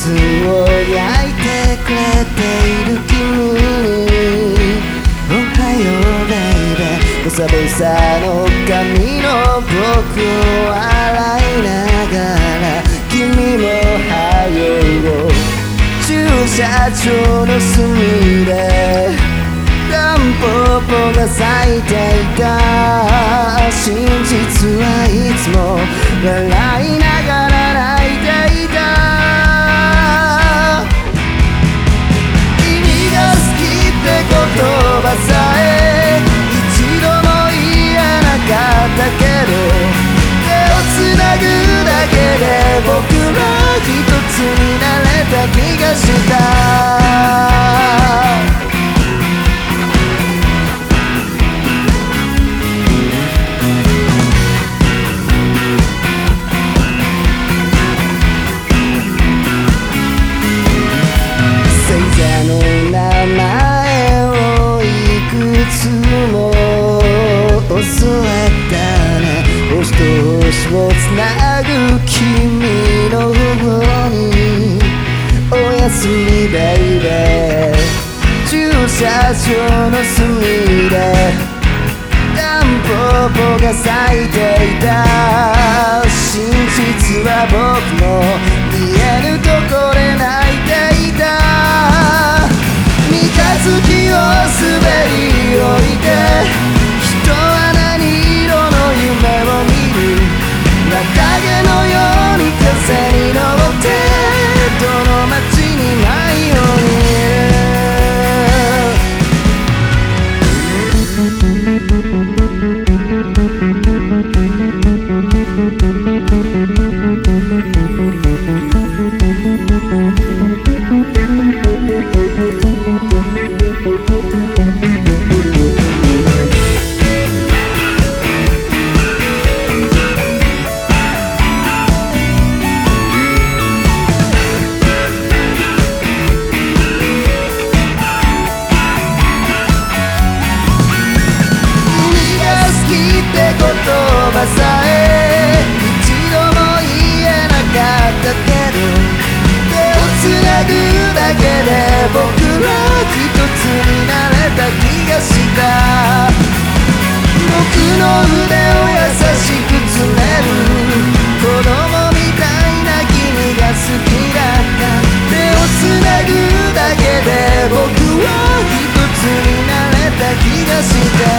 スを焼いてくれている君におはようベイベーボサボサの髪の僕を洗いながら君もはよう駐車場の隅でタンポポが咲いていた真実はいつも笑いながら泣いていた君が好きって言葉さえ一度も言えなかったけど手をつなぐだけで僕ら一つになれた気がした教わったね星と星をつなぐ君の方におやすみベイベー駐車場の隅でタンポポが咲いていた真実は僕も見えぬとこで泣いていた三日月を滑り降りて人は何色の夢を見る綿毛のように風に乗ってどの街に迷言葉さえ一度も言えなかったけど手をつなぐだけで僕ら一つになれた気がした僕の腕を優しくつねる子供みたいな君が好きだった手をつなぐだけで僕は一つになれた気がした